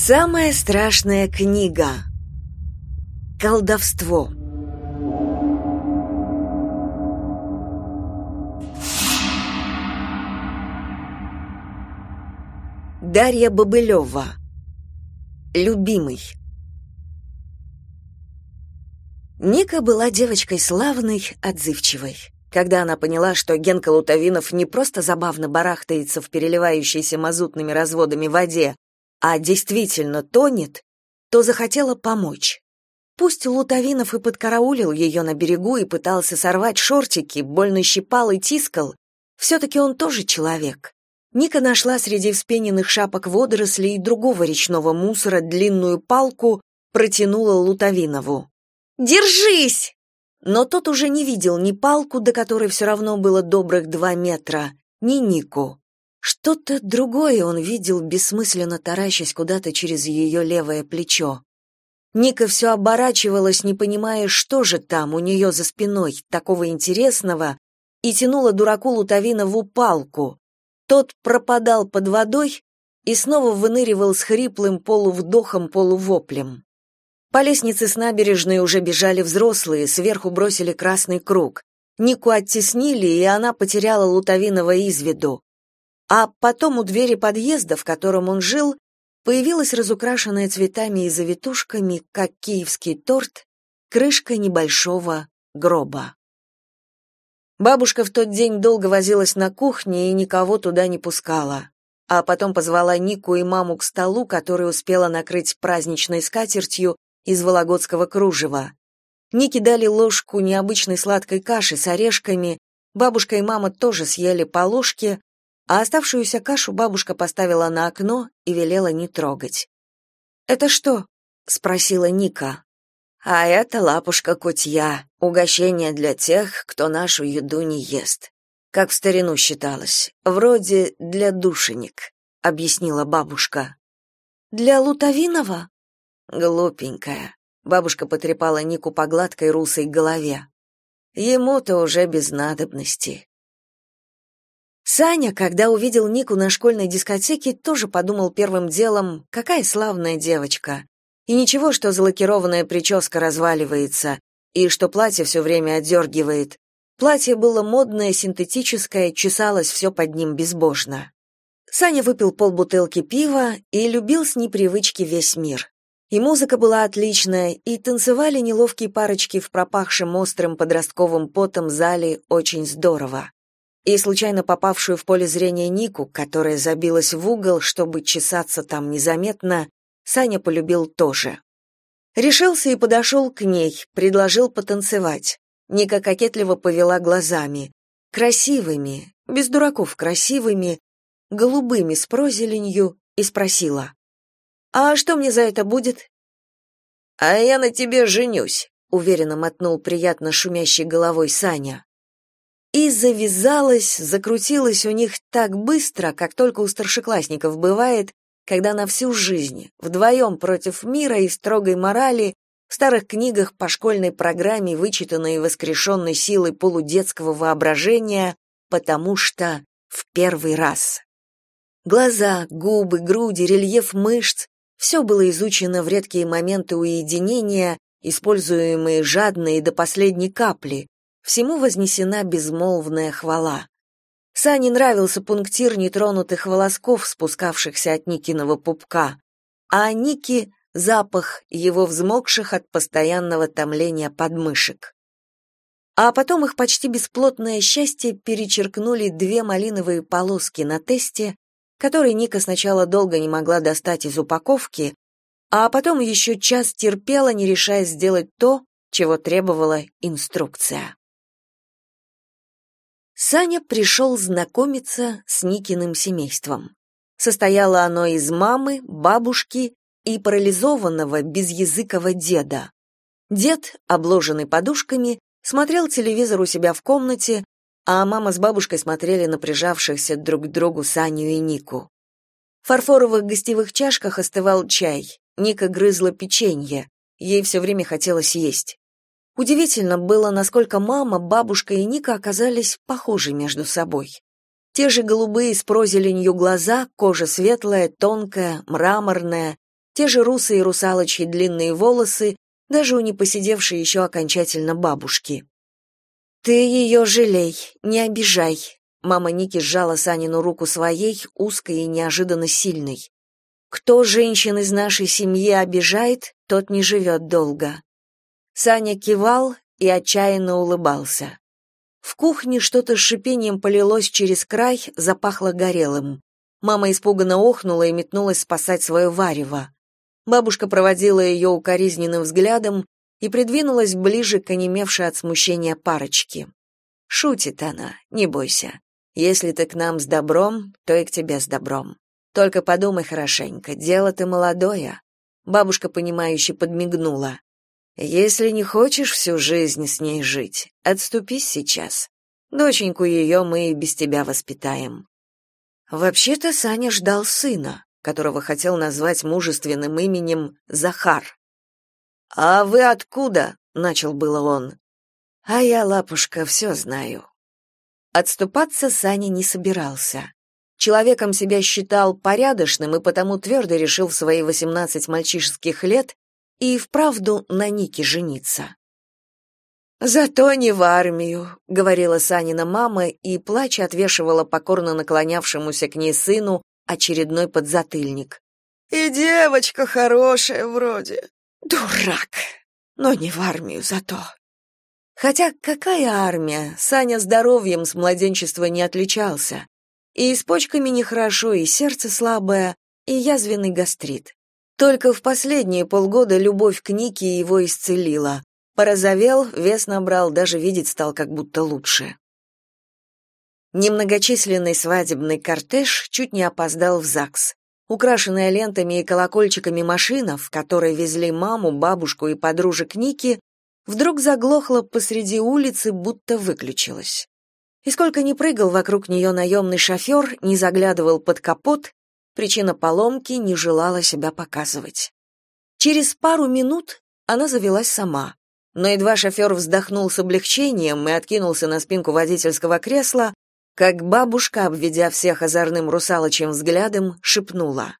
Самая страшная книга. Колдовство. Дарья Бобылева. Любимый. Ника была девочкой славной, отзывчивой. Когда она поняла, что Генка Лутовинов не просто забавно барахтается в переливающейся мазутными разводами воде, а действительно тонет, то захотела помочь. Пусть Лутовинов и подкараулил ее на берегу и пытался сорвать шортики, больно щипал и тискал, все-таки он тоже человек. Ника нашла среди вспененных шапок водорослей и другого речного мусора длинную палку, протянула Лутовинову. «Держись!» Но тот уже не видел ни палку, до которой все равно было добрых 2 метра, ни Нику. Что-то другое он видел, бессмысленно таращась куда-то через ее левое плечо. Ника все оборачивалась, не понимая, что же там у нее за спиной такого интересного, и тянула дураку Лутовинову палку. Тот пропадал под водой и снова выныривал с хриплым полувдохом, полувоплем. По лестнице с набережной уже бежали взрослые, сверху бросили красный круг. Нику оттеснили, и она потеряла Лутовинова из виду. А потом у двери подъезда, в котором он жил, появилась разукрашенная цветами и завитушками, как киевский торт, крышка небольшого гроба. Бабушка в тот день долго возилась на кухне и никого туда не пускала. А потом позвала Нику и маму к столу, который успела накрыть праздничной скатертью из вологодского кружева. Нике дали ложку необычной сладкой каши с орешками, бабушка и мама тоже съели по ложке, а оставшуюся кашу бабушка поставила на окно и велела не трогать. «Это что?» — спросила Ника. «А это лапушка кутья, угощение для тех, кто нашу еду не ест. Как в старину считалось, вроде для душенек», — объяснила бабушка. «Для Лутовинова?» «Глупенькая», — бабушка потрепала Нику по гладкой русой голове. «Ему-то уже без надобности». Саня, когда увидел Нику на школьной дискотеке, тоже подумал первым делом, какая славная девочка. И ничего, что залакированная прическа разваливается, и что платье все время отдергивает. Платье было модное, синтетическое, чесалось все под ним безбожно. Саня выпил полбутылки пива и любил с непривычки весь мир. И музыка была отличная, и танцевали неловкие парочки в пропахшем острым подростковым потом зале очень здорово. И случайно попавшую в поле зрения Нику, которая забилась в угол, чтобы чесаться там незаметно, Саня полюбил тоже. Решился и подошел к ней, предложил потанцевать. Ника кокетливо повела глазами. Красивыми, без дураков красивыми, голубыми с прозеленью, и спросила. «А что мне за это будет?» «А я на тебе женюсь», — уверенно мотнул приятно шумящей головой Саня. И завязалось, закрутилось у них так быстро, как только у старшеклассников бывает, когда на всю жизнь, вдвоем против мира и строгой морали, в старых книгах по школьной программе, вычитанной и воскрешенной силой полудетского воображения, потому что в первый раз. Глаза, губы, груди, рельеф мышц — все было изучено в редкие моменты уединения, используемые жадно и до последней капли. Всему вознесена безмолвная хвала. Сане нравился пунктир нетронутых волосков, спускавшихся от Никиного пупка, а Нике — запах его взмокших от постоянного томления подмышек. А потом их почти бесплотное счастье перечеркнули 2 малиновые полоски на тесте, которые Ника сначала долго не могла достать из упаковки, а потом еще час терпела, не решаясь сделать то, чего требовала инструкция. Саня пришел знакомиться с Никиным семейством. Состояло оно из мамы, бабушки и парализованного безязыкого деда. Дед, обложенный подушками, смотрел телевизор у себя в комнате, а мама с бабушкой смотрели на прижавшихся друг к другу Саню и Нику. В фарфоровых гостевых чашках остывал чай. Ника грызла печенье. Ей все время хотелось есть. Удивительно было, насколько мама, бабушка и Ника оказались похожи между собой. Те же голубые с прозеленью глаза, кожа светлая, тонкая, мраморная, Те же русые русалочьи длинные волосы, даже у непоседевшей еще окончательно бабушки. «Ты ее жалей, не обижай», — мама Ники сжала Санину руку своей, узкой и неожиданно сильной. «Кто женщин из нашей семьи обижает, тот не живет долго». Саня кивал и отчаянно улыбался. В кухне что-то с шипением полилось через край, запахло горелым. Мама испуганно охнула и метнулась спасать свое варево. Бабушка проводила ее укоризненным взглядом и придвинулась ближе к онемевшей от смущения парочке. «Шутит она, не бойся. Если ты к нам с добром, то и к тебе с добром. Только подумай хорошенько, дело-то молодое». Бабушка, понимающе подмигнула. «Если не хочешь всю жизнь с ней жить, отступись сейчас. Доченьку ее мы и без тебя воспитаем». Вообще-то Саня ждал сына, которого хотел назвать мужественным именем Захар. «А вы откуда?» — начал было он. «А я, лапушка, все знаю». Отступаться Саня не собирался. Человеком себя считал порядочным и потому твердо решил в свои 18 мальчишеских лет и вправду на Нике жениться. «Зато не в армию», — говорила Санина мама и, плача, отвешивала покорно наклонявшемуся к ней сыну очередной подзатыльник. «И девочка хорошая вроде. Дурак, но не в армию зато». Хотя какая армия? Саня здоровьем с младенчества не отличался. И с почками нехорошо, и сердце слабое, и язвенный гастрит. Только в последние полгода любовь к Нике его исцелила. Порозовел, вес набрал, даже видеть стал как будто лучше. Немногочисленный свадебный кортеж чуть не опоздал в ЗАГС. Украшенная лентами и колокольчиками машина, в которой везли маму, бабушку и подружек Ники, вдруг заглохла посреди улицы, будто выключилась. И сколько ни прыгал вокруг нее наемный шофер, не заглядывал под капот, причина поломки не желала себя показывать. Через пару минут она завелась сама, но едва шофер вздохнул с облегчением и откинулся на спинку водительского кресла, как бабушка, обведя всех озорным русалочьим взглядом, шепнула: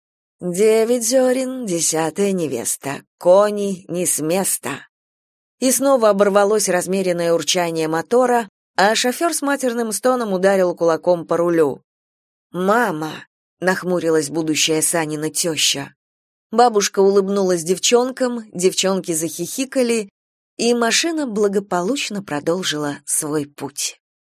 «9 зерен, 10-я невеста, кони не с места». И снова оборвалось размеренное урчание мотора, а шофер с матерным стоном ударил кулаком по рулю. «Мама!» — нахмурилась будущая Санина теща. Бабушка улыбнулась девчонкам, девчонки захихикали, и машина благополучно продолжила свой путь.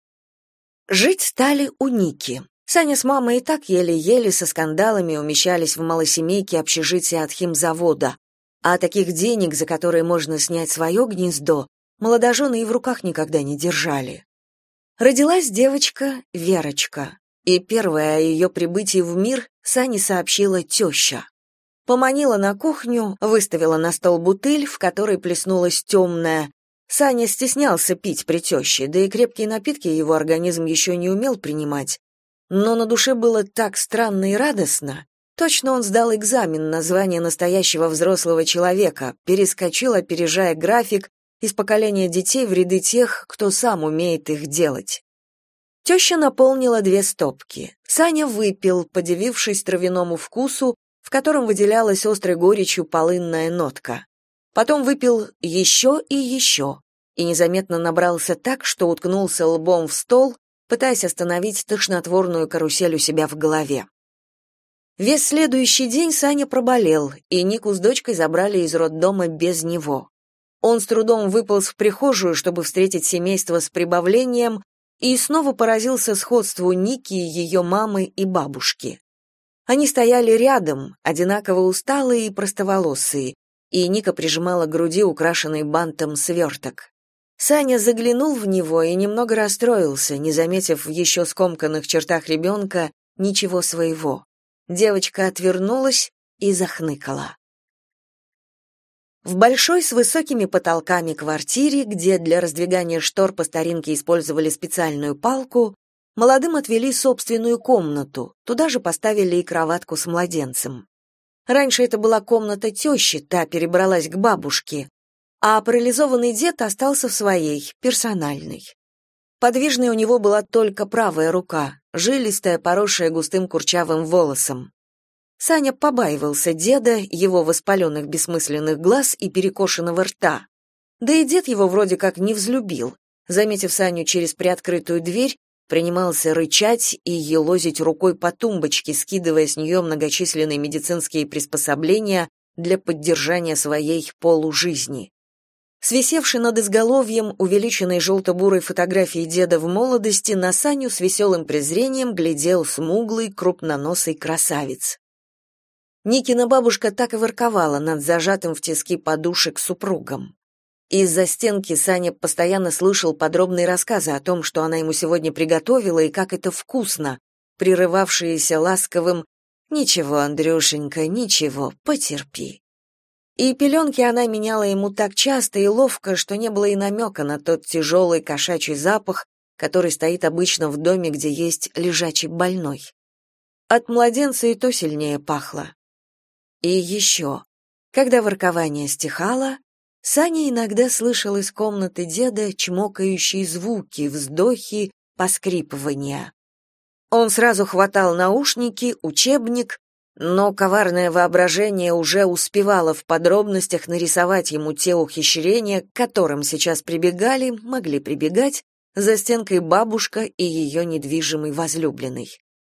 Жить стали у Ники. Саня с мамой и так еле-еле со скандалами умещались в малосемейке общежития от химзавода, а таких денег, за которые можно снять свое гнездо, молодожены и в руках никогда не держали. Родилась девочка Верочка, и первое о ее прибытии в мир Сане сообщила теща. Поманила на кухню, выставила на стол бутыль, в которой плеснулась темная. Саня стеснялся пить при теще, да и крепкие напитки его организм еще не умел принимать. Но на душе было так странно и радостно. Точно он сдал экзамен на звание настоящего взрослого человека, перескочил, опережая график, из поколения детей в ряды тех, кто сам умеет их делать. Теща наполнила 2 стопки. Саня выпил, подивившись травяному вкусу, в котором выделялась острой горечью полынная нотка. Потом выпил еще и незаметно набрался так, что уткнулся лбом в стол, пытаясь остановить тошнотворную карусель у себя в голове. Весь следующий день Саня проболел, и Нику с дочкой забрали из роддома без него. Он с трудом выполз в прихожую, чтобы встретить семейство с прибавлением, и снова поразился сходству Ники, ее мамы и бабушки. Они стояли рядом, одинаково усталые и простоволосые, и Ника прижимала к груди украшенный бантом сверток. Саня заглянул в него и немного расстроился, не заметив в еще скомканных чертах ребенка ничего своего. Девочка отвернулась и захныкала. В большой с высокими потолками квартире, где для раздвигания штор по старинке использовали специальную палку, молодым отвели собственную комнату, туда же поставили и кроватку с младенцем. Раньше это была комната тещи, та перебралась к бабушке, а парализованный дед остался в своей, персональной. Подвижной у него была только правая рука, жилистая, поросшая густым курчавым волосом. Саня побаивался деда, его воспаленных бессмысленных глаз и перекошенного рта. Да и дед его вроде как не взлюбил. Заметив Саню через приоткрытую дверь, принимался рычать и елозить рукой по тумбочке, скидывая с нее многочисленные медицинские приспособления для поддержания своей полужизни. Свисевший над изголовьем увеличенной желто-бурой фотографии деда в молодости, на Саню с веселым презрением глядел смуглый, крупноносый красавец. Никина бабушка так и ворковала над зажатым в тиски подушек супругом. Из-за стенки Саня постоянно слышал подробные рассказы о том, что она ему сегодня приготовила и как это вкусно, прерывавшиеся ласковым «Ничего, Андрюшенька, ничего, потерпи». И пеленки она меняла ему так часто и ловко, что не было и намека на тот тяжелый кошачий запах, который стоит обычно в доме, где есть лежачий больной. От младенца и то сильнее пахло. И еще, когда воркование стихало, Саня иногда слышал из комнаты деда чмокающие звуки, вздохи, поскрипывания. Он сразу хватал наушники, учебник, но коварное воображение уже успевало в подробностях нарисовать ему те ухищрения, к которым сейчас могли прибегать за стенкой бабушка и ее недвижимый возлюбленный.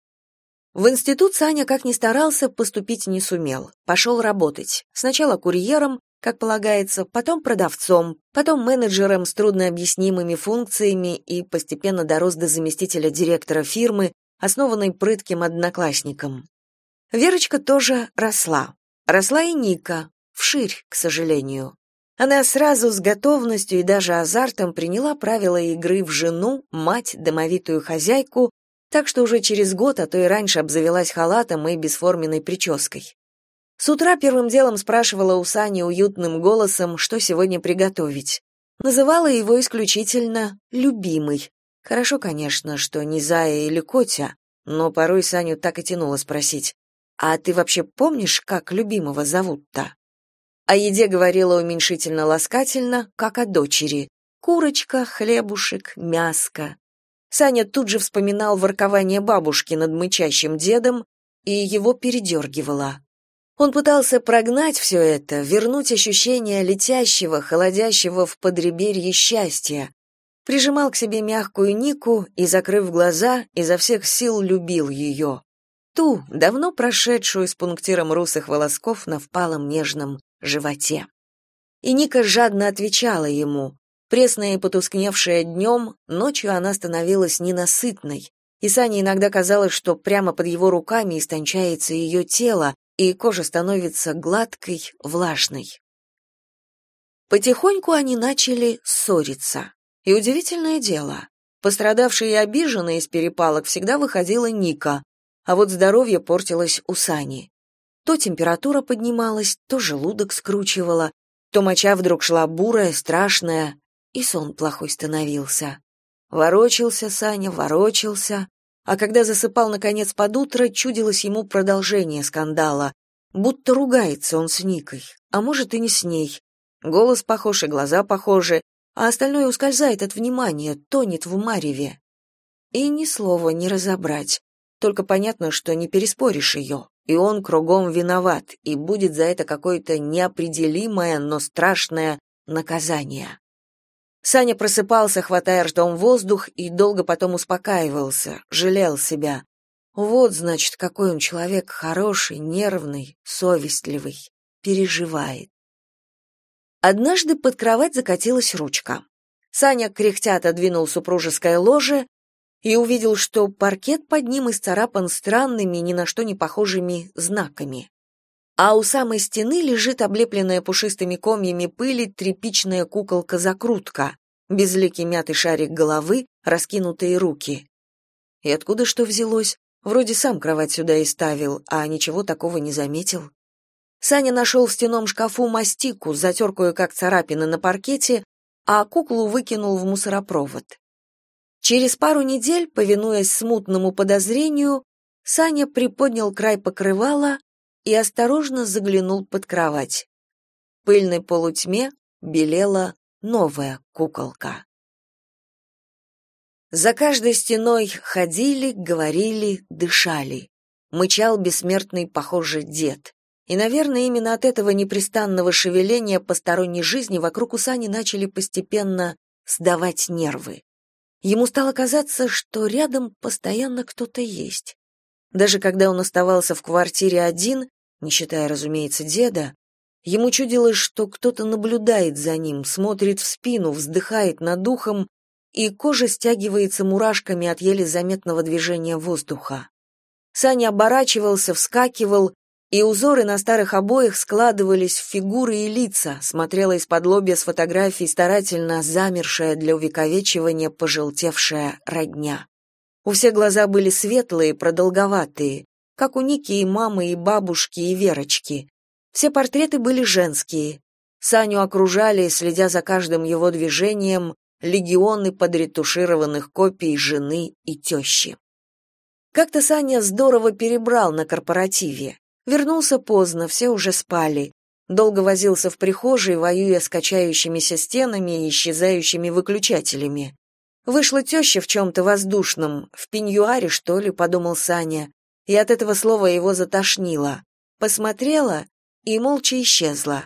В институт Саня, как ни старался, поступить не сумел. Пошел работать. Сначала курьером, как полагается, потом продавцом, потом менеджером с труднообъяснимыми функциями и постепенно дорос до заместителя директора фирмы, основанной прытким одноклассником. Верочка тоже росла. Росла и Ника, вширь, к сожалению. Она сразу с готовностью и даже азартом приняла правила игры в жену, мать, домовитую хозяйку, так что уже через год, а то и раньше обзавелась халатом и бесформенной прической. С утра первым делом спрашивала у Сани уютным голосом, что сегодня приготовить. Называла его исключительно «любимый». Хорошо, конечно, что не Зая или Котя, но порой Саню так и тянуло спросить: «А ты вообще помнишь, как любимого зовут-то?» О еде говорила уменьшительно-ласкательно, как о дочери. Курочка, хлебушек, мяско. Саня тут же вспоминал воркование бабушки над мычащим дедом, и его передергивало. Он пытался прогнать все это, вернуть ощущение летящего, холодящего в подреберье счастья. Прижимал к себе мягкую Нику и, закрыв глаза, изо всех сил любил ее. Ту, давно прошедшую с пунктиром русых волосков на впалом нежном животе. И Ника жадно отвечала ему. Пресная и потускневшая днем, ночью она становилась ненасытной, и Сане иногда казалось, что прямо под его руками истончается ее тело, и кожа становится гладкой, влажной. Потихоньку они начали ссориться. И удивительное дело, пострадавшей и обиженной из перепалок всегда выходила Ника, а вот здоровье портилось у Сани. То температура поднималась, то желудок скручивало, то моча вдруг шла бурая, страшная, и сон плохой становился. Ворочался Саня, ворочался, а когда засыпал наконец под утро, чудилось ему продолжение скандала, будто ругается он с Никой, а может и не с ней. Голос похож и глаза похожи, а остальное ускользает от внимания, тонет в мареве. И ни слова не разобрать. Только понятно, что не переспоришь ее, и он кругом виноват, и будет за это какое-то неопределимое, но страшное наказание. Саня просыпался, хватая ртом воздух, и долго потом успокаивался, жалел себя. Вот, значит, какой он человек хороший, нервный, совестливый, переживает. Однажды под кровать закатилась ручка. Саня кряхтя отодвинул супружеское ложе и увидел, что паркет под ним исцарапан странными, ни на что не похожими знаками. А у самой стены лежит облепленная пушистыми комьями пыли тряпичная куколка-закрутка, безликий мятый шарик головы, раскинутые руки. И откуда что взялось? Вроде сам кровать сюда и ставил, а ничего такого не заметил. Саня нашел в стенном шкафу мастику, затер кое-как царапины на паркете, а куклу выкинул в мусоропровод. Через пару недель, повинуясь смутному подозрению, Саня приподнял край покрывала и осторожно заглянул под кровать. В пыльной полутьме белела новая куколка. За каждой стеной ходили, говорили, дышали. мычал бессмертный, похоже, дед. И, наверное, именно от этого непрестанного шевеления посторонней жизни вокруг у Сани начали постепенно сдавать нервы. Ему стало казаться, что рядом постоянно кто-то есть. Даже когда он оставался в квартире один, не считая, разумеется, деда, ему чудилось, что кто-то наблюдает за ним, смотрит в спину, вздыхает над ухом, и кожа стягивается мурашками от еле заметного движения воздуха. Саня оборачивался, вскакивал, и узоры на старых обоях складывались в фигуры и лица, смотрела из-под-лобья с фотографий старательно замершая для увековечивания пожелтевшая родня. У всех глаза были светлые, продолговатые, как у Ники и мамы, и бабушки, и Верочки. Все портреты были женские. Саню окружали, следя за каждым его движением, легионы подретушированных копий жены и тещи. Как-то Саня здорово перебрал на корпоративе. Вернулся поздно, все уже спали. Долго возился в прихожей, воюя с качающимися стенами и исчезающими выключателями. Вышла теща в чем-то воздушном, в пеньюаре, что ли, подумал Саня, и от этого слова его затошнило. Посмотрела и молча исчезла.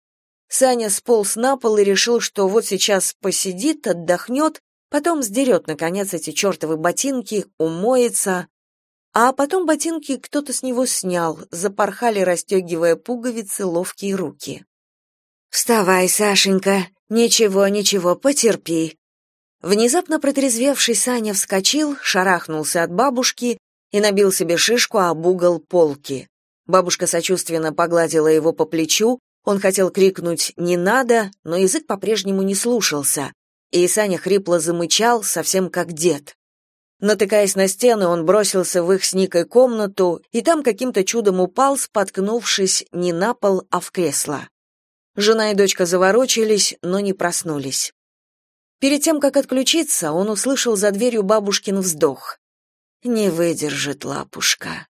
Саня сполз на пол и решил, что вот сейчас посидит, отдохнет, потом сдерет, наконец, эти чертовы ботинки, умоется. А потом ботинки кто-то с него снял, запорхали, расстегивая пуговицы, ловкие руки. «Вставай, Сашенька, ничего, потерпи». Внезапно протрезвевший Саня вскочил, шарахнулся от бабушки и набил себе шишку об угол полки. Бабушка сочувственно погладила его по плечу, он хотел крикнуть «не надо», но язык по-прежнему не слушался, и Саня хрипло замычал, совсем как дед. Натыкаясь на стены, он бросился в их с Никой комнату и там каким-то чудом упал, споткнувшись не на пол, а в кресло. Жена и дочка заворочились, но не проснулись. Перед тем, как отключиться, он услышал за дверью бабушкин вздох. «Не выдержит лапушка».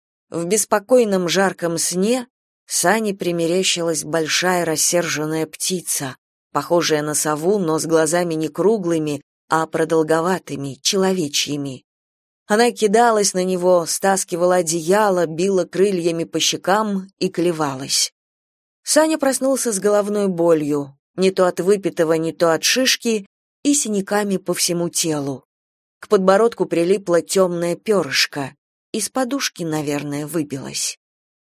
В беспокойном жарком сне Сане примерещилась большая рассерженная птица, похожая на сову, но с глазами не круглыми, а продолговатыми, человечьими. Она кидалась на него, стаскивала одеяло, била крыльями по щекам и клевалась. Саня проснулся с головной болью, не то от выпитого, не то от шишки, и синяками по всему телу. К подбородку прилипло темное перышко, из подушки, наверное, выбилось.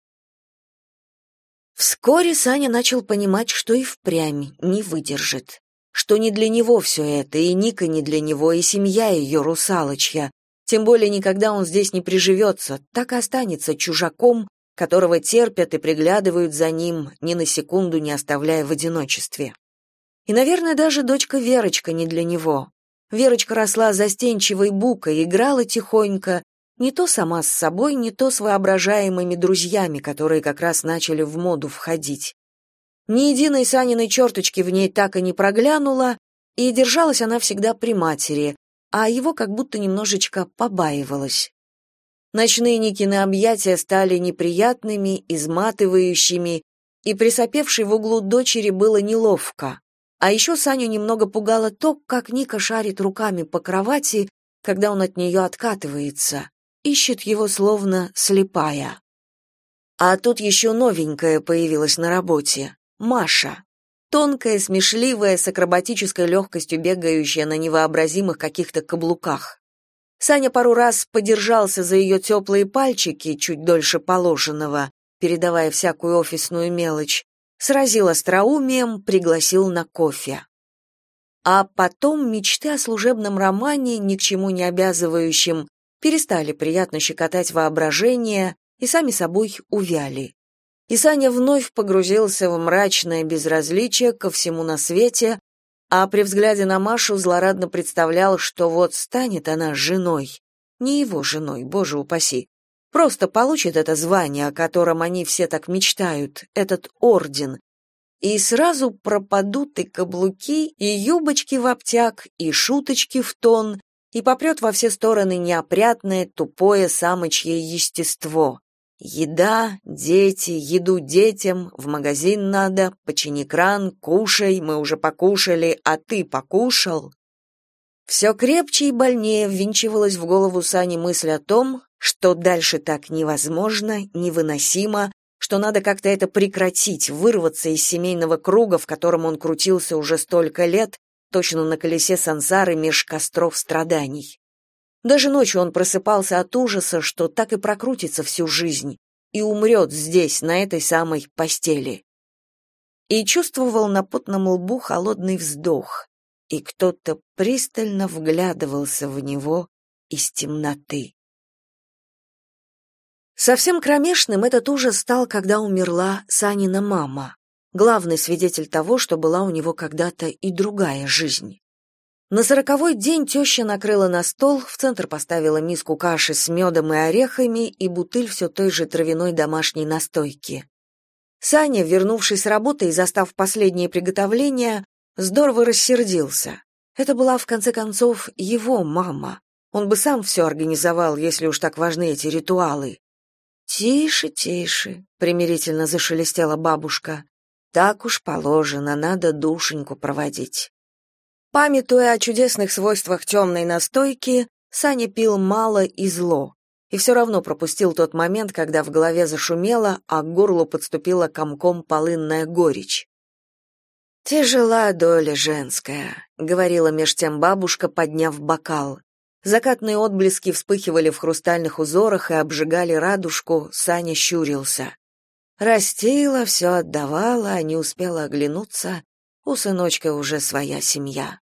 Вскоре Саня начал понимать, что и впрямь не выдержит. Что не для него все это, и Ника не для него, и семья ее русалочья. Тем более никогда он здесь не приживется, так и останется чужаком, которого терпят и приглядывают за ним, ни на секунду не оставляя в одиночестве. И, наверное, даже дочка Верочка не для него. Верочка росла застенчивой букой, играла тихонько, не то сама с собой, не то с воображаемыми друзьями, которые как раз начали в моду входить. Ни единой Саниной черточки в ней так и не проглянула, и держалась она всегда при матери, а его как будто немножечко побаивалась. Ночные Никины объятия стали неприятными, изматывающими, и присопевшей в углу дочери было неловко. А еще Саню немного пугало то, как Ника шарит руками по кровати, когда он от нее откатывается, ищет его словно слепая. А тут еще новенькая появилась на работе. Маша. Тонкая, смешливая, с акробатической легкостью бегающая на невообразимых каких-то каблуках. Саня пару раз подержался за ее теплые пальчики, чуть дольше положенного, передавая всякую офисную мелочь, сразил остроумием, пригласил на кофе. А потом мечты о служебном романе, ни к чему не обязывающем, перестали приятно щекотать воображение и сами собой увяли. И Саня вновь погрузился в мрачное безразличие ко всему на свете, а при взгляде на Машу злорадно представлял, что вот станет она женой. Не его женой, боже упаси. Просто получит это звание, о котором они все так мечтают, этот орден. И сразу пропадут и каблуки, и юбочки в обтяг, и шуточки в тон, и попрет во все стороны неопрятное, тупое самочье естество. Еда, дети, еду детям, в магазин надо, почини кран, кушай, мы уже покушали, а ты покушал? Все крепче и больнее ввинчивалась в голову Сани мысль о том, что дальше так невозможно, невыносимо, что надо как-то это прекратить, вырваться из семейного круга, в котором он крутился уже столько лет, точно на колесе сансары меж костров страданий. Даже ночью он просыпался от ужаса, что так и прокрутится всю жизнь и умрет здесь, на этой самой постели. И чувствовал на потном лбу холодный вздох, и кто-то пристально вглядывался в него из темноты. Совсем кромешным этот ужас стал, когда умерла Санина мама, главный свидетель того, что была у него когда-то и другая жизнь. На 40-й день теща накрыла на стол, в центр поставила миску каши с медом и орехами и бутыль все той же травяной домашней настойки. Саня, вернувшись с работы и застав последние приготовления, здорово рассердился. Это была, в конце концов, его мама. Он бы сам все организовал, если уж так важны эти ритуалы. «Тише, тише», — примирительно зашелестела бабушка. «Так уж положено, надо душеньку проводить». Памятуя о чудесных свойствах темной настойки, Саня пил мало и зло, и все равно пропустил тот момент, когда в голове зашумело, а к горлу подступила комком полынная горечь. «Тяжела доля женская», — говорила меж тем бабушка, подняв бокал. Закатные отблески вспыхивали в хрустальных узорах и обжигали радужку, Саня щурился. Растила, все отдавала, а не успела оглянуться, у сыночка уже своя семья.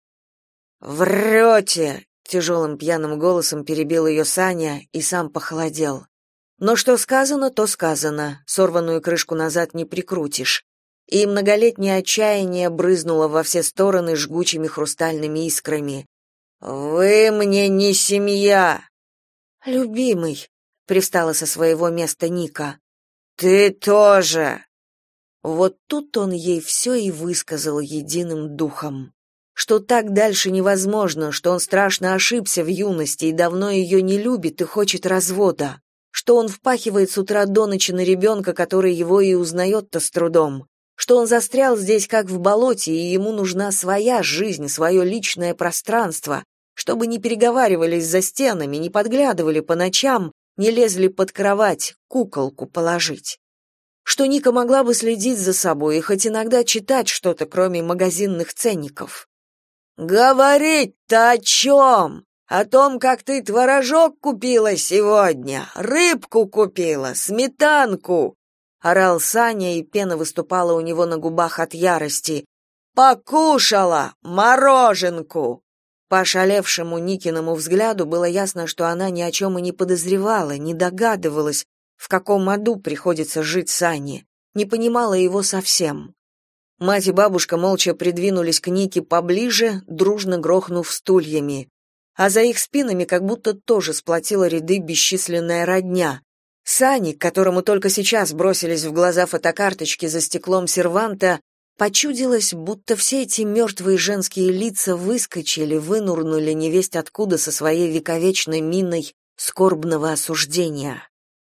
«Врете!» — тяжелым пьяным голосом перебил ее Саня и сам похолодел. Но что сказано, то сказано, сорванную крышку назад не прикрутишь. И многолетнее отчаяние брызнуло во все стороны жгучими хрустальными искрами. «Вы мне не семья!» «Любимый», — привстала со своего места Ника. «Ты тоже!» Вот тут он ей все и высказал единым духом. Что так дальше невозможно, что он страшно ошибся в юности и давно ее не любит и хочет развода, что он впахивает с утра до ночи на ребенка, который его и узнает-то с трудом, что он застрял здесь как в болоте, и ему нужна своя жизнь, свое личное пространство, чтобы не переговаривались за стенами, не подглядывали по ночам, не лезли под кровать, куколку положить. Что Ника могла бы следить за собой и хоть иногда читать что-то, кроме магазинных ценников. «Говорить-то о чем? О том, как ты творожок купила сегодня, рыбку купила, сметанку!» — орал Саня, и пена выступала у него на губах от ярости. «Покушала мороженку!» По ошалевшему Никиному взгляду было ясно, что она ни о чем и не подозревала, не догадывалась, в каком аду приходится жить Сане, не понимала его совсем. Мать и бабушка молча придвинулись к Нике поближе, дружно грохнув стульями. А за их спинами как будто тоже сплотила ряды бесчисленная родня. Сане, которому только сейчас бросились в глаза фотокарточки за стеклом серванта, почудилось, будто все эти мертвые женские лица выскочили, вынурнули невесть откуда со своей вековечной миной скорбного осуждения.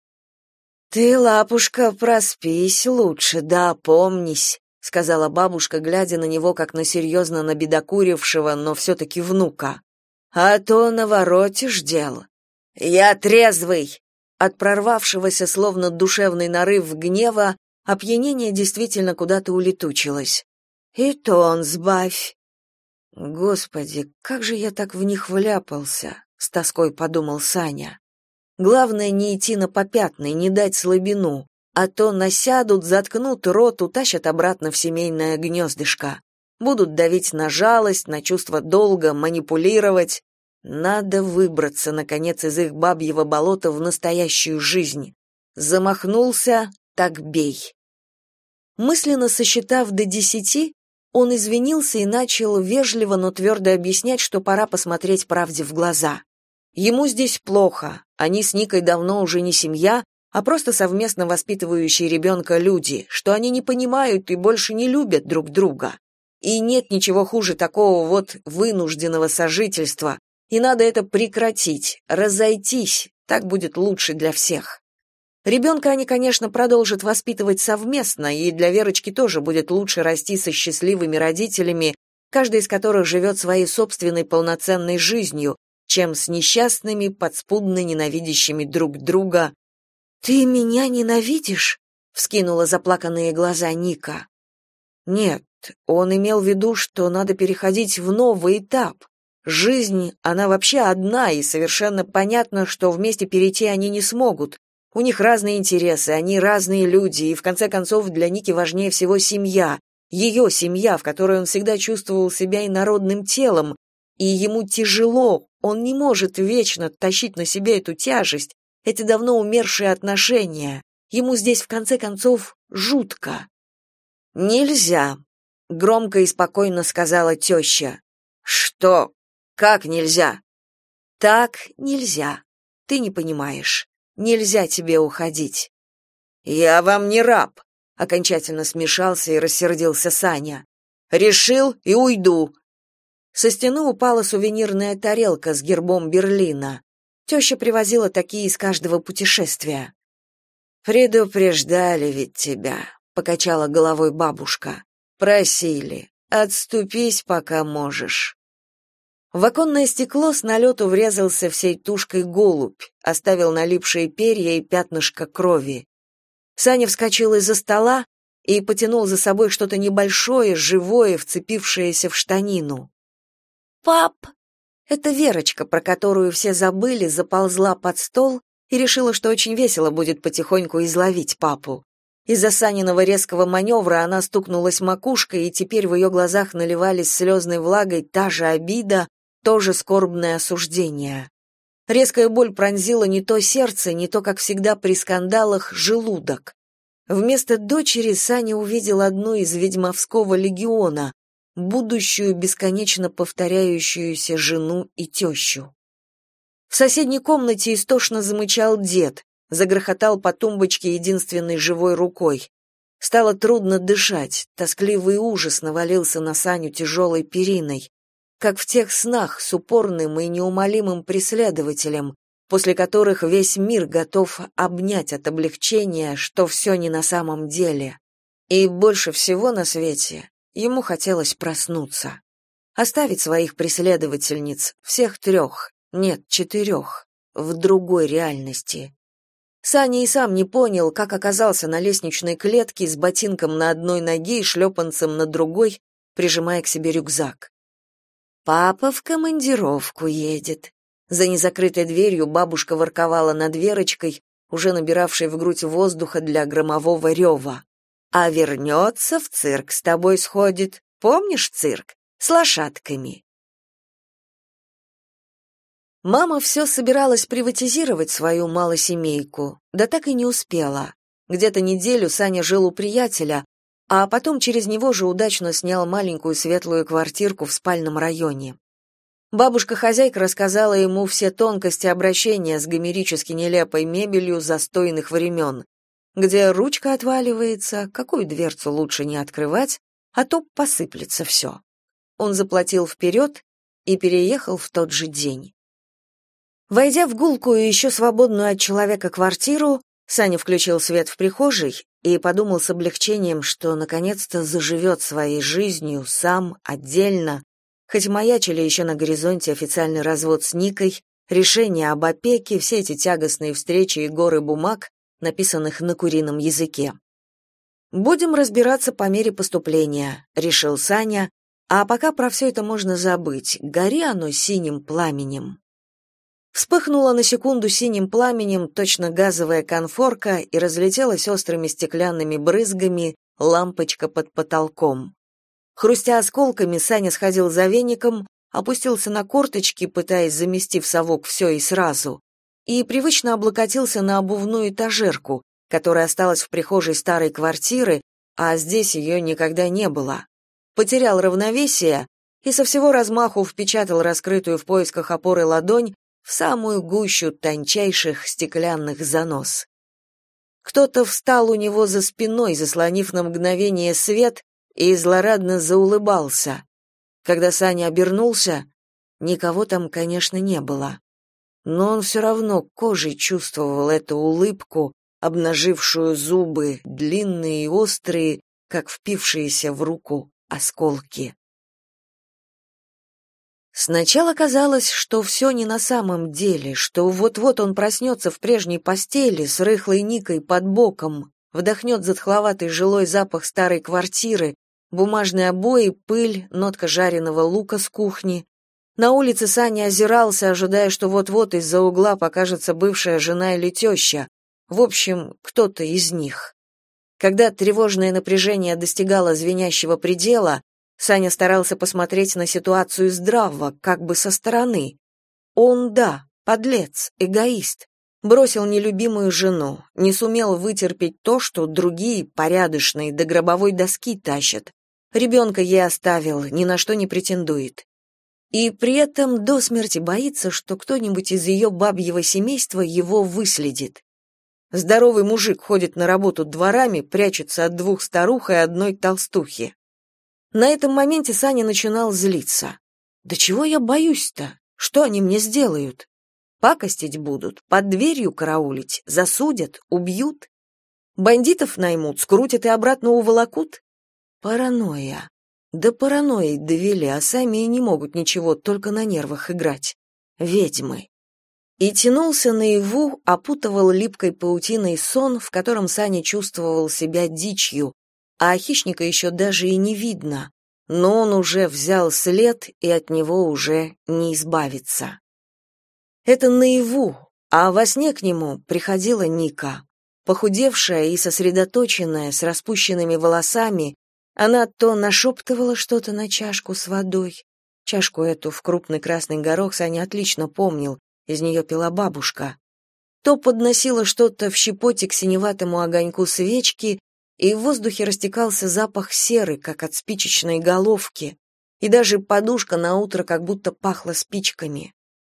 «Ты, лапушка, проспись лучше, да опомнись», — сказала бабушка, глядя на него как на серьезно набедокурившего, но все-таки внука. «А то наворотишь дел». «Я трезвый!» От прорвавшегося, словно душевный нарыв гнева, опьянение действительно куда-то улетучилось. «И тон сбавь». «Господи, как же я так в них вляпался», — с тоской подумал Саня. «Главное не идти на попятный, не дать слабину, а то насядут, заткнут рот, утащат обратно в семейное гнездышко. Будут давить на жалость, на чувство долга, манипулировать. Надо выбраться, наконец, из их бабьего болота в настоящую жизнь. Замахнулся, так бей». Мысленно сосчитав до 10, он извинился и начал вежливо, но твердо объяснять, что пора посмотреть правде в глаза. Ему здесь плохо, они с Никой давно уже не семья, а просто совместно воспитывающие ребенка люди, что они не понимают и больше не любят друг друга. И нет ничего хуже такого вот вынужденного сожительства, и надо это прекратить, разойтись, так будет лучше для всех. Ребенка они, конечно, продолжат воспитывать совместно, и для Верочки тоже будет лучше расти со счастливыми родителями, каждый из которых живет своей собственной полноценной жизнью, чем с несчастными, подспудно ненавидящими друг друга. «Ты меня ненавидишь?» — вскинула заплаканные глаза Ника. Нет, он имел в виду, что надо переходить в новый этап. Жизнь, она вообще одна, и совершенно понятно, что вместе перейти они не смогут. У них разные интересы, они разные люди, и в конце концов для Ники важнее всего семья. Ее семья, в которой он всегда чувствовал себя инородным телом, и ему тяжело, он не может вечно тащить на себе эту тяжесть, эти давно умершие отношения. Ему здесь, в конце концов, жутко. «Нельзя», — громко и спокойно сказала теща. «Что? Как нельзя?» «Так нельзя. Ты не понимаешь. Нельзя тебе уходить». «Я вам не раб», — окончательно смешался и рассердился Саня. «Решил и уйду». Со стены упала сувенирная тарелка с гербом Берлина. Теща привозила такие из каждого путешествия. «Предупреждали ведь тебя», — покачала головой бабушка. «Просили. Отступись, пока можешь». В оконное стекло с налету врезался всей тушкой голубь, оставил налипшие перья и пятнышко крови. Саня вскочил из-за стола и потянул за собой что-то небольшое, живое, вцепившееся в штанину. «Пап!» Эта Верочка, про которую все забыли, заползла под стол и решила, что очень весело будет потихоньку изловить папу. Из-за Саниного резкого маневра она стукнулась макушкой, и теперь в ее глазах наливались слезной влагой та же обида, то же скорбное осуждение. Резкая боль пронзила не то сердце, не то, как всегда при скандалах, желудок. Вместо дочери Саня увидел одну из ведьмовского легиона, будущую бесконечно повторяющуюся жену и тещу. В соседней комнате истошно замычал дед, загрохотал по тумбочке единственной живой рукой. Стало трудно дышать, тоскливый ужас навалился на Саню тяжелой периной, как в тех снах с упорным и неумолимым преследователем, после которых весь мир готов обнять от облегчения, что все не на самом деле. И больше всего на свете ему хотелось проснуться, оставить своих преследовательниц, всех 3, нет, 4, в другой реальности. Саня и сам не понял, как оказался на лестничной клетке с ботинком на одной ноге и шлепанцем на другой, прижимая к себе рюкзак. «Папа в командировку едет». За незакрытой дверью бабушка ворковала над Верочкой, уже набиравшей в грудь воздуха для громового рева. «А вернется, в цирк с тобой сходит. Помнишь цирк? С лошадками». Мама все собиралась приватизировать свою малосемейку, да так и не успела. Где-то неделю Саня жил у приятеля, а потом через него же удачно снял маленькую светлую квартирку в спальном районе. Бабушка-хозяйка рассказала ему все тонкости обращения с гомерически нелепой мебелью застойных времен, где ручка отваливается, какую дверцу лучше не открывать, а то посыплется все. Он заплатил вперед и переехал в тот же день. Войдя в гулкую и еще свободную от человека квартиру, Саня включил свет в прихожей и подумал с облегчением, что наконец-то заживет своей жизнью сам, отдельно, хоть маячили еще на горизонте официальный развод с Никой, решение об опеке, все эти тягостные встречи и горы бумаг, написанных на курином языке. «Будем разбираться по мере поступления», — решил Саня, «а пока про все это можно забыть, гори оно синим пламенем». Вспыхнула на секунду синим пламенем точно газовая конфорка и разлетелась острыми стеклянными брызгами лампочка под потолком. Хрустя осколками, Саня сходил за веником, опустился на корточки, пытаясь замести в совок все и сразу, и привычно облокотился на обувную этажерку, которая осталась в прихожей старой квартиры, а здесь ее никогда не было. Потерял равновесие и со всего размаху впечатал раскрытую в поисках опоры ладонь в самую гущу тончайших стеклянных занос. Кто-то встал у него за спиной, заслонив на мгновение свет, и злорадно заулыбался. Когда Саня обернулся, никого там, конечно, не было. Но он все равно кожей чувствовал эту улыбку, обнажившую зубы, длинные и острые, как впившиеся в руку осколки. Сначала казалось, что все не на самом деле, что вот-вот он проснется в прежней постели с рыхлой Никой под боком, вдохнет затхловатый жилой запах старой квартиры, бумажные обои, пыль, нотка жареного лука с кухни. На улице Саня озирался, ожидая, что вот-вот из-за угла покажется бывшая жена или теща. В общем, кто-то из них. Когда тревожное напряжение достигало звенящего предела, Саня старался посмотреть на ситуацию здраво, как бы со стороны. Он, да, подлец, эгоист. Бросил нелюбимую жену, не сумел вытерпеть то, что другие, порядочные, до гробовой доски тащат. Ребенка ей оставил, ни на что не претендует. И при этом до смерти боится, что кто-нибудь из ее бабьего семейства его выследит. Здоровый мужик ходит на работу дворами, прячется от 2 старух и 1 толстухи. На этом моменте Саня начинал злиться. «Да чего я боюсь-то? Что они мне сделают? Пакостить будут, под дверью караулить, засудят, убьют? Бандитов наймут, скрутят и обратно уволокут? Паранойя. Да паранойей довели, а сами и не могут ничего, только на нервах играть. Ведьмы». И тянулся наяву, опутывал липкой паутиной сон, в котором Саня чувствовал себя дичью, а хищника еще даже и не видно, но он уже взял след, и от него уже не избавиться. Это наяву, а во сне к нему приходила Ника. Похудевшая и сосредоточенная, с распущенными волосами, она то нашептывала что-то на чашку с водой. Чашку эту в крупный красный горох Саня отлично помнил, из нее пила бабушка. То подносила что-то в щепоте к синеватому огоньку свечки, и в воздухе растекался запах серы, как от спичечной головки, и даже подушка на утро как будто пахла спичками.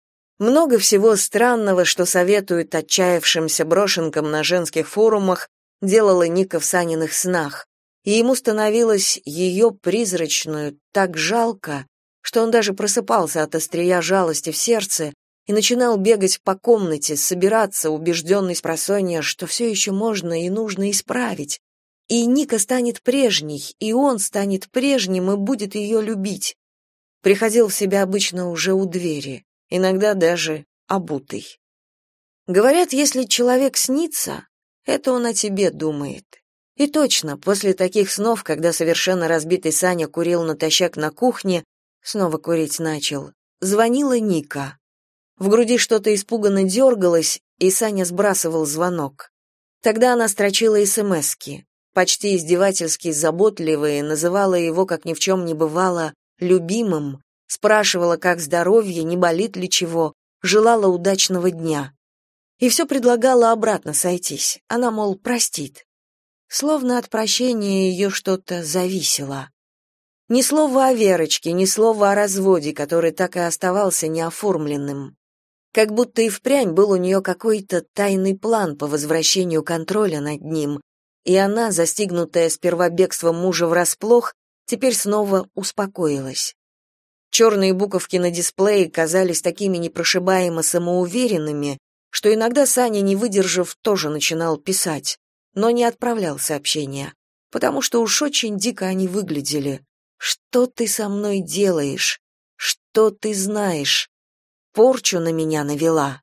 Много всего странного, что советуют отчаявшимся брошенкам на женских форумах, делала Ника в Саниных снах, и ему становилось ее призрачную так жалко, что он даже просыпался от острия жалости в сердце и начинал бегать по комнате, собираться, убежденный спросонья, что все еще можно и нужно исправить. И Ника станет прежней, и он станет прежним и будет ее любить. Приходил в себя обычно уже у двери, иногда даже обутый. Говорят, если человек снится, это он о тебе думает. И точно, после таких снов, когда совершенно разбитый Саня курил натощак на кухне, снова курить начал, звонила Ника. В груди что-то испуганно дергалось, и Саня сбрасывал звонок. Тогда она строчила эсэмэски. Почти издевательски заботливые, называла его, как ни в чем не бывало, любимым, спрашивала, как здоровье, не болит ли чего, желала удачного дня. И все предлагала обратно сойтись, она, мол, простит. Словно от прощения ее что-то зависело. Ни слова о Верочке, ни слова о разводе, который так и оставался неоформленным. Как будто и впрямь был у нее какой-то тайный план по возвращению контроля над ним, и она, застигнутая сперва бегством мужа врасплох, теперь снова успокоилась. Черные буковки на дисплее казались такими непрошибаемо самоуверенными, что иногда Саня, не выдержав, тоже начинал писать, но не отправлял сообщения, потому что уж очень дико они выглядели. «Что ты со мной делаешь? Что ты знаешь? Порчу на меня навела».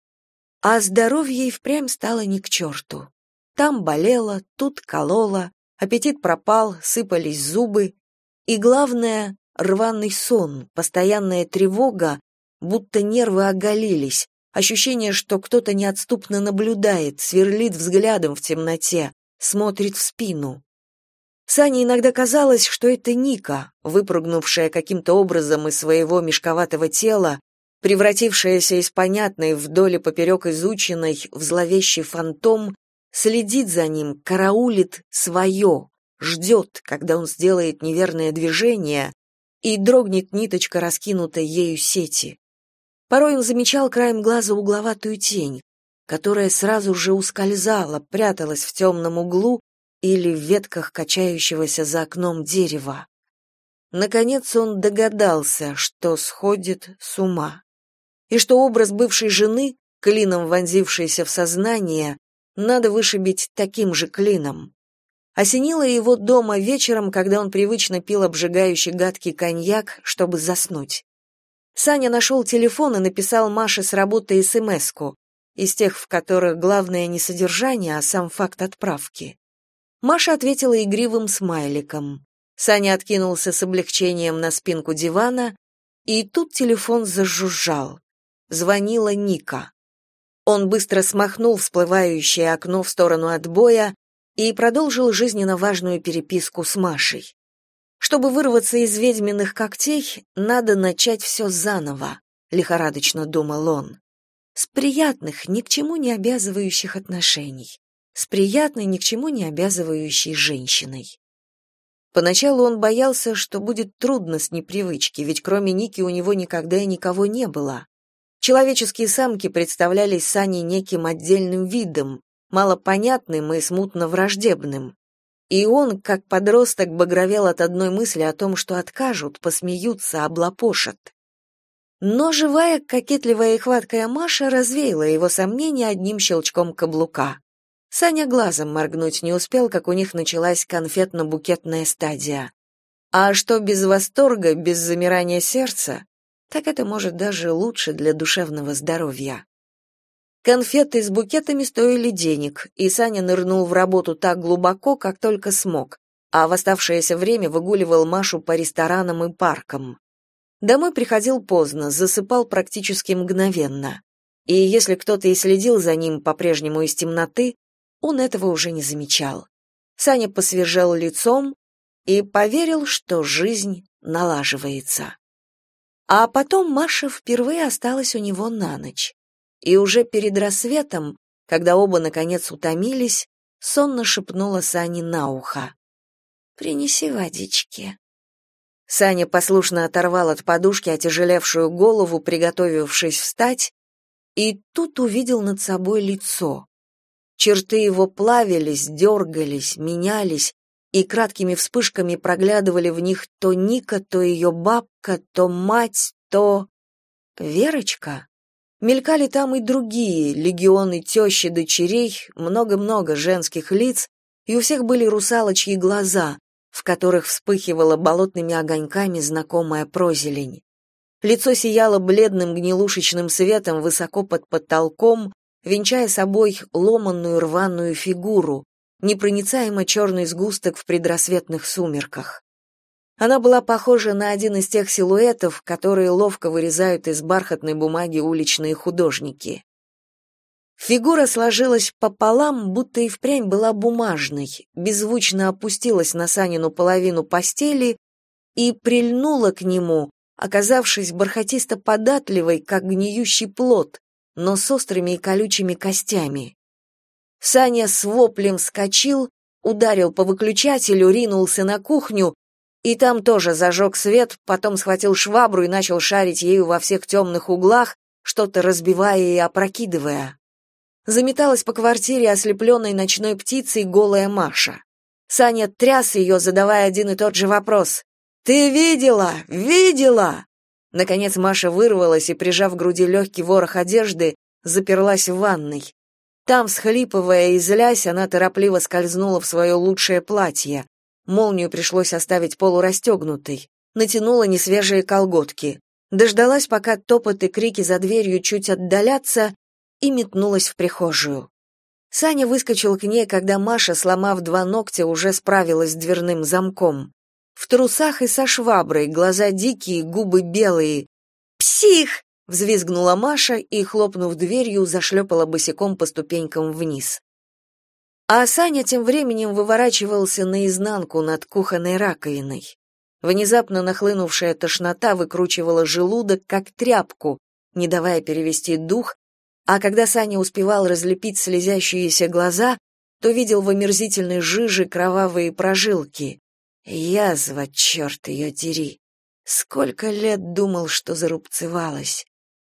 А здоровье и впрямь стало ни к черту. Там болело, тут кололо, аппетит пропал, сыпались зубы. И главное — рваный сон, постоянная тревога, будто нервы оголились, ощущение, что кто-то неотступно наблюдает, сверлит взглядом в темноте, смотрит в спину. Сане иногда казалось, что это Ника, выпрыгнувшая каким-то образом из своего мешковатого тела, превратившаяся из понятной вдоль и поперек изученной в зловещий фантом, следит за ним, караулит свое, ждет, когда он сделает неверное движение, и дрогнет ниточка, раскинутой ею сети. Порой он замечал краем глаза угловатую тень, которая сразу же ускользала, пряталась в темном углу или в ветках качающегося за окном дерева. Наконец он догадался, что сходит с ума, и что образ бывшей жены, клином вонзившийся в сознание, надо вышибить таким же клином. Осенило его дома вечером, когда он привычно пил обжигающий гадкий коньяк, чтобы заснуть. Саня нашел телефон и написал Маше с работы смс-ку, из тех, в которых главное не содержание, а сам факт отправки. Маша ответила игривым смайликом. Саня откинулся с облегчением на спинку дивана, и тут телефон зажужжал. Звонила Ника. Он быстро смахнул всплывающее окно в сторону отбоя и продолжил жизненно важную переписку с Машей. Чтобы вырваться из ведьминых когтей, надо начать все заново, лихорадочно думал он. С приятных, ни к чему не обязывающих отношений. С приятной, ни к чему не обязывающей женщиной. Поначалу он боялся, что будет трудно с непривычки, ведь кроме Ники у него никогда и никого не было. Человеческие самки представлялись Сане неким отдельным видом, малопонятным и смутно враждебным. И он, как подросток, багровел от одной мысли о том, что откажут, посмеются, облапошат. Но живая, кокетливая и хваткая Маша развеяла его сомнения одним щелчком каблука. Саня глазом моргнуть не успел, как у них началась конфетно-букетная стадия. А что без восторга, без замирания сердца, так это может даже лучше для душевного здоровья. Конфеты с букетами стоили денег, и Саня нырнул в работу так глубоко, как только смог, а в оставшееся время выгуливал Машу по ресторанам и паркам. Домой приходил поздно, засыпал практически мгновенно. И если кто-то и следил за ним по-прежнему из темноты, он этого уже не замечал. Саня посвежел лицом и поверил, что жизнь налаживается. А потом Маша впервые осталась у него на ночь. И уже перед рассветом, когда оба наконец утомились, сонно шепнула Сане на ухо: «Принеси водички». Саня послушно оторвал от подушки отяжелевшую голову, приготовившись встать, и тут увидел над собой лицо. Черты его плавились, дергались, менялись, и краткими вспышками проглядывали в них то Ника, то ее бабка, то мать, то... Верочка? Мелькали там и другие, легионы тещи дочерей, много-много женских лиц, и у всех были русалочьи глаза, в которых вспыхивала болотными огоньками знакомая прозелень. Лицо сияло бледным гнилушечным светом высоко под потолком, венчая собой ломаную рваную фигуру, непроницаемо черный сгусток в предрассветных сумерках. Она была похожа на один из тех силуэтов, которые ловко вырезают из бархатной бумаги уличные художники. Фигура сложилась пополам, будто и впрямь была бумажной, беззвучно опустилась на Санину половину постели и прильнула к нему, оказавшись бархатисто-податливой, как гниющий плод, но с острыми и колючими костями. Саня с воплем вскочил, ударил по выключателю, ринулся на кухню, и там тоже зажег свет, потом схватил швабру и начал шарить ею во всех темных углах, что-то разбивая и опрокидывая. Заметалась по квартире ослепленной ночной птицей голая Маша. Саня тряс ее, задавая один и тот же вопрос: «Ты видела? Видела?» Наконец Маша вырвалась и, прижав к груди легкий ворох одежды, заперлась в ванной. Там, всхлипывая и злясь, она торопливо скользнула в свое лучшее платье. Молнию пришлось оставить полурастегнутой. Натянула несвежие колготки. Дождалась, пока топот и крики за дверью чуть отдалятся, и метнулась в прихожую. Саня выскочил к ней, когда Маша, сломав 2 ногтя, уже справилась с дверным замком. В трусах и со шваброй, глаза дикие, губы белые. «Псих!» — взвизгнула Маша и, хлопнув дверью, зашлепала босиком по ступенькам вниз. А Саня тем временем выворачивался наизнанку над кухонной раковиной. Внезапно нахлынувшая тошнота выкручивала желудок, как тряпку, не давая перевести дух, а когда Саня успевал разлепить слезящиеся глаза, то видел в омерзительной жиже кровавые прожилки. Язва, черт ее дери! Сколько лет думал, что зарубцевалась.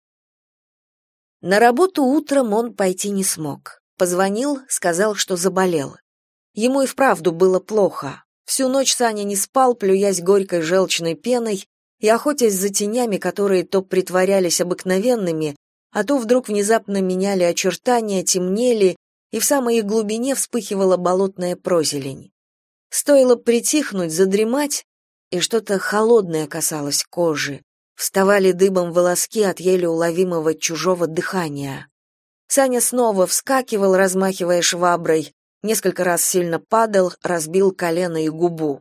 На работу утром он пойти не смог. Позвонил, сказал, что заболел. Ему и вправду было плохо. Всю ночь Саня не спал, плюясь горькой желчной пеной и охотясь за тенями, которые то притворялись обыкновенными, а то вдруг внезапно меняли очертания, темнели, и в самой их глубине вспыхивала болотная прозелень. Стоило притихнуть, задремать, и что-то холодное касалось кожи, Вставали дыбом волоски от еле уловимого чужого дыхания. Саня снова вскакивал, размахивая шваброй, несколько раз сильно падал, разбил колено и губу.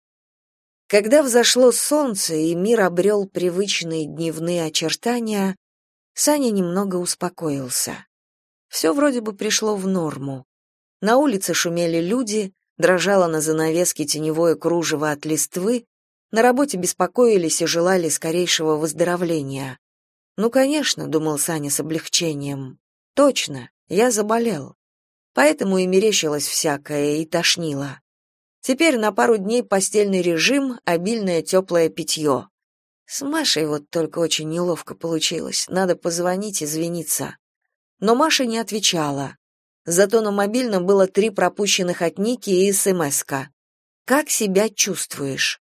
Когда взошло солнце и мир обрел привычные дневные очертания, Саня немного успокоился. Все вроде бы пришло в норму. На улице шумели люди, дрожало на занавеске теневое кружево от листвы, на работе беспокоились и желали скорейшего выздоровления. «Ну, конечно», — думал Саня с облегчением, — «точно, я заболел». Поэтому и мерещилось всякое, и тошнило. Теперь на пару дней постельный режим, обильное теплое питье. С Машей вот только очень неловко получилось, надо позвонить, извиниться. Но Маша не отвечала. Зато на мобильном было 3 пропущенных от Ники и смс-ка. «Как себя чувствуешь?»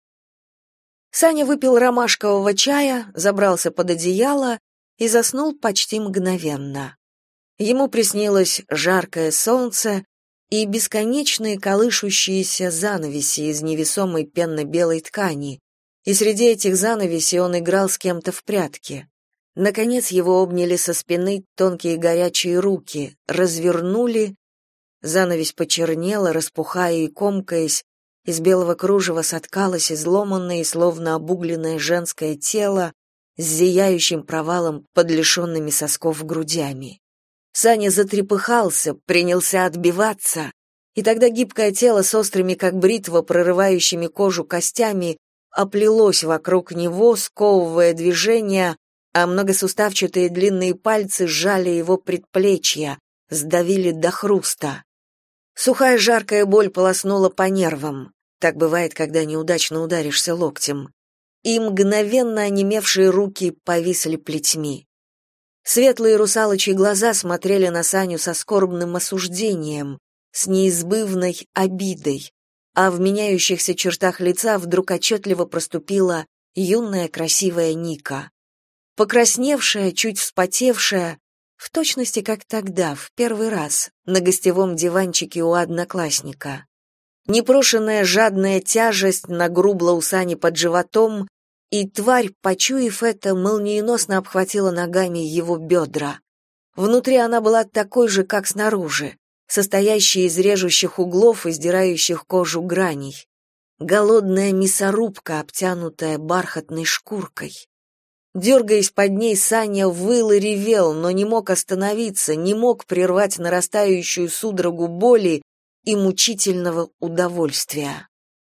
Саня выпил ромашкового чая, забрался под одеяло и заснул почти мгновенно. Ему приснилось жаркое солнце и бесконечные колышущиеся занавеси из невесомой пенно-белой ткани, и среди этих занавесей он играл с кем-то в прятки. Наконец его обняли со спины тонкие горячие руки, развернули, занавесь почернела, распухая и комкаясь, из белого кружева соткалось изломанное и словно обугленное женское тело с зияющим провалом под лишенными сосков грудями. Саня затрепыхался, принялся отбиваться, и тогда гибкое тело с острыми, как бритва, прорывающими кожу костями, оплелось вокруг него, сковывая движения, а многосуставчатые длинные пальцы сжали его предплечья, сдавили до хруста. Сухая жаркая боль полоснула по нервам. Так бывает, когда неудачно ударишься локтем. И мгновенно онемевшие руки повисли плетьми. Светлые русалочьи глаза смотрели на Саню со скорбным осуждением, с неизбывной обидой, а в меняющихся чертах лица вдруг отчетливо проступила юная красивая Ника. Покрасневшая, чуть вспотевшая, в точности как тогда, в первый раз, на гостевом диванчике у одноклассника. Непрошенная жадная тяжесть нагрубла у Сани под животом, и тварь, почуяв это, молниеносно обхватила ногами его бедра. Внутри она была такой же, как снаружи, состоящей из режущих углов и сдирающих кожу граней. Голодная мясорубка, обтянутая бархатной шкуркой. Дергаясь под ней, Саня выл и ревел, но не мог остановиться, не мог прервать нарастающую судорогу боли и мучительного удовольствия.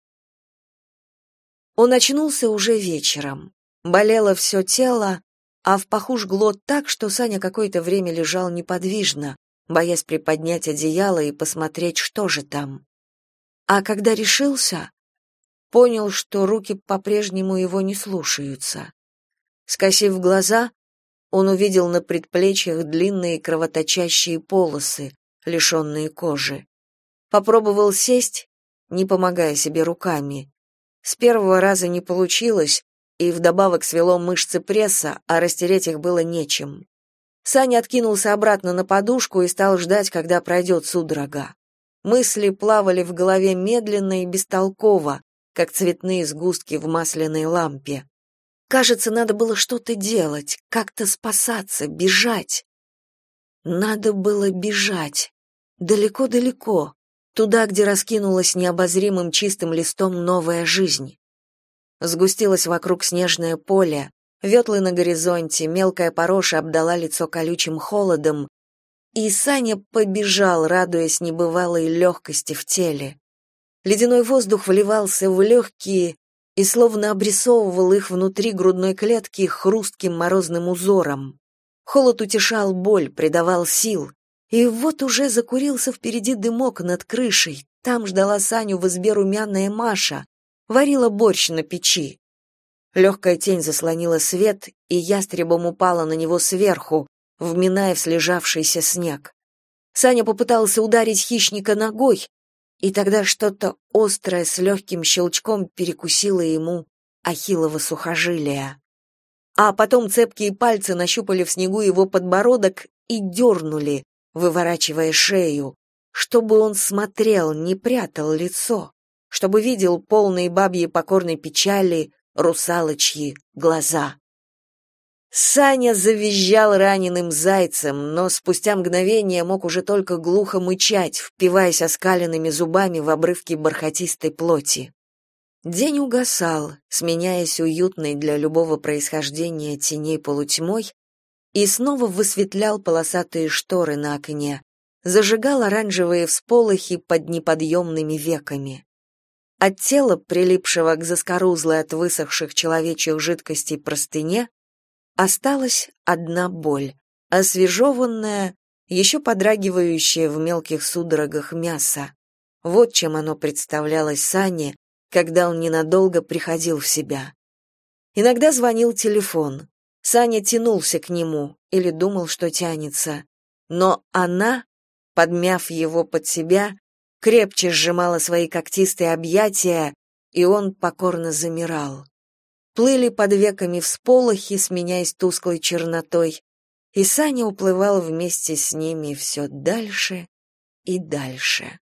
Он очнулся уже вечером. Болело все тело, а в паху жгло так, что Саня какое-то время лежал неподвижно, боясь приподнять одеяло и посмотреть, что же там. А когда решился, понял, что руки по-прежнему его не слушаются. Скосив глаза, он увидел на предплечьях длинные кровоточащие полосы, лишенные кожи. Попробовал сесть, не помогая себе руками. С первого раза не получилось, и вдобавок свело мышцы пресса, а растереть их было нечем. Саня откинулся обратно на подушку и стал ждать, когда пройдет судорога. Мысли плавали в голове медленно и бестолково, как цветные сгустки в масляной лампе. Кажется, надо было что-то делать, как-то спасаться, бежать. Надо было бежать. Далеко-далеко, туда, где раскинулась необозримым чистым листом новая жизнь. Сгустилось вокруг снежное поле, ветлы на горизонте, мелкая пороша обдала лицо колючим холодом, и Саня побежал, радуясь небывалой легкости в теле. Ледяной воздух вливался в легкие и словно обрисовывал их внутри грудной клетки хрустким морозным узором. Холод утешал боль, придавал сил. И вот уже закурился впереди дымок над крышей. Там ждала Саню в избе румяная Маша, варила борщ на печи. Легкая тень заслонила свет, и ястребом упала на него сверху, вминая в слежавшийся снег. Саня попытался ударить хищника ногой, и тогда что-то острое с легким щелчком перекусило ему ахиллово сухожилие. А потом цепкие пальцы нащупали в снегу его подбородок и дернули, выворачивая шею, чтобы он смотрел, не прятал лицо, чтобы видел полные бабьи покорной печали русалочьи глаза. Саня завизжал раненым зайцем, но спустя мгновение мог уже только глухо мычать, впиваясь оскаленными зубами в обрывки бархатистой плоти. День угасал, сменяясь уютной для любого происхождения теней полутьмой, и снова высветлял полосатые шторы на окне, зажигал оранжевые всполохи под неподъемными веками. От тела, прилипшего к заскорузлой от высохших человечьих жидкостей простыне, осталась одна боль, освежеванная, еще подрагивающая в мелких судорогах мясо. Вот чем оно представлялось Сане, когда он ненадолго приходил в себя. Иногда звонил телефон. Саня тянулся к нему или думал, что тянется. Но она, подмяв его под себя, крепче сжимала свои когтистые объятия, и он покорно замирал. Плыли под веками всполохи, сменяясь тусклой чернотой, и Саня уплывал вместе с ними все дальше и дальше.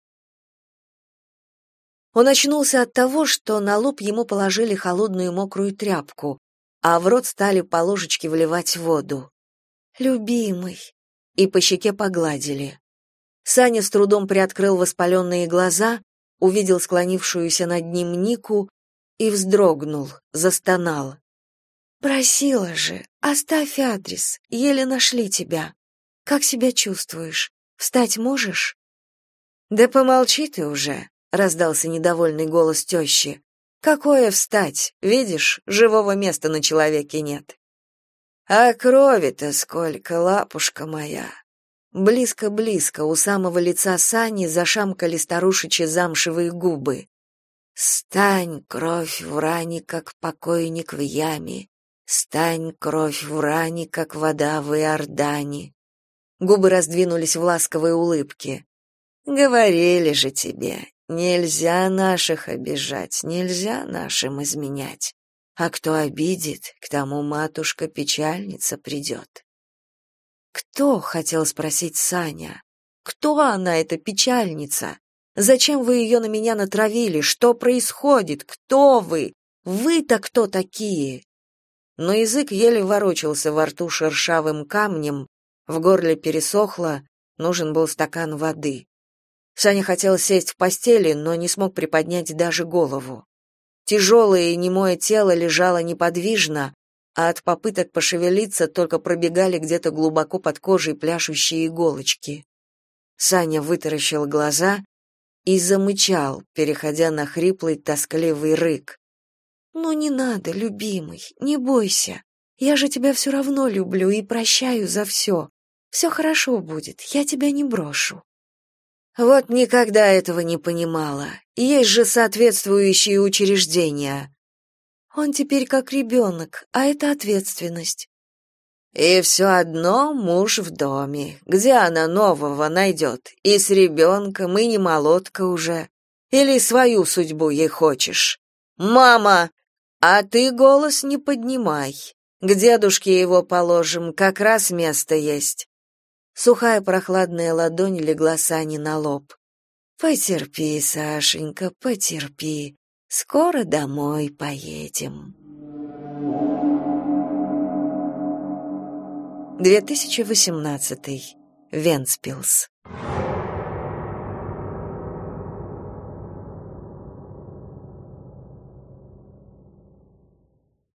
Он очнулся от того, что на лоб ему положили холодную мокрую тряпку, а в рот стали по ложечке вливать воду. «Любимый!» И по щеке погладили. Саня с трудом приоткрыл воспаленные глаза, увидел склонившуюся над ним Нику и вздрогнул, застонал. «Просила же, оставь адрес, еле нашли тебя. Как себя чувствуешь? Встать можешь?» «Да помолчи ты уже», — раздался недовольный голос тещи. «Какое встать? Видишь, живого места на человеке нет». «А крови-то сколько, лапушка моя!» Близко-близко у самого лица Сани зашамкали старушечьи замшевые губы. «Стань, кровь в ране, как покойник в яме, стань, кровь в ране, как вода в Иордане». Губы раздвинулись в ласковой улыбке. «Говорили же тебе, нельзя наших обижать, нельзя нашим изменять. А кто обидит, к тому матушка-печальница придет». «Кто?» — хотел спросить Саня. «Кто она, эта печальница? Зачем вы ее на меня натравили? Что происходит? Кто вы? Вы-то кто такие?» Но язык еле ворочался во рту шершавым камнем, в горле пересохло, нужен был стакан воды. Саня хотел сесть в постели, но не смог приподнять даже голову. Тяжелое и немое тело лежало неподвижно, а от попыток пошевелиться только пробегали где-то глубоко под кожей пляшущие иголочки. Саня вытаращил глаза и замычал, переходя на хриплый, тоскливый рык. «Ну не надо, любимый, не бойся. Я же тебя все равно люблю и прощаю за все. Все хорошо будет, я тебя не брошу». Вот никогда этого не понимала. Есть же соответствующие учреждения. Он теперь как ребенок, а это ответственность. И все одно муж в доме. Где она нового найдет? И с ребенком, и не молодка уже. Или свою судьбу ей хочешь? Мама, а ты голос не поднимай. К дедушке его положим, как раз место есть. Сухая прохладная ладонь легла Сане на лоб. Потерпи, Сашенька, потерпи. Скоро домой поедем. 2018. Вентспилс.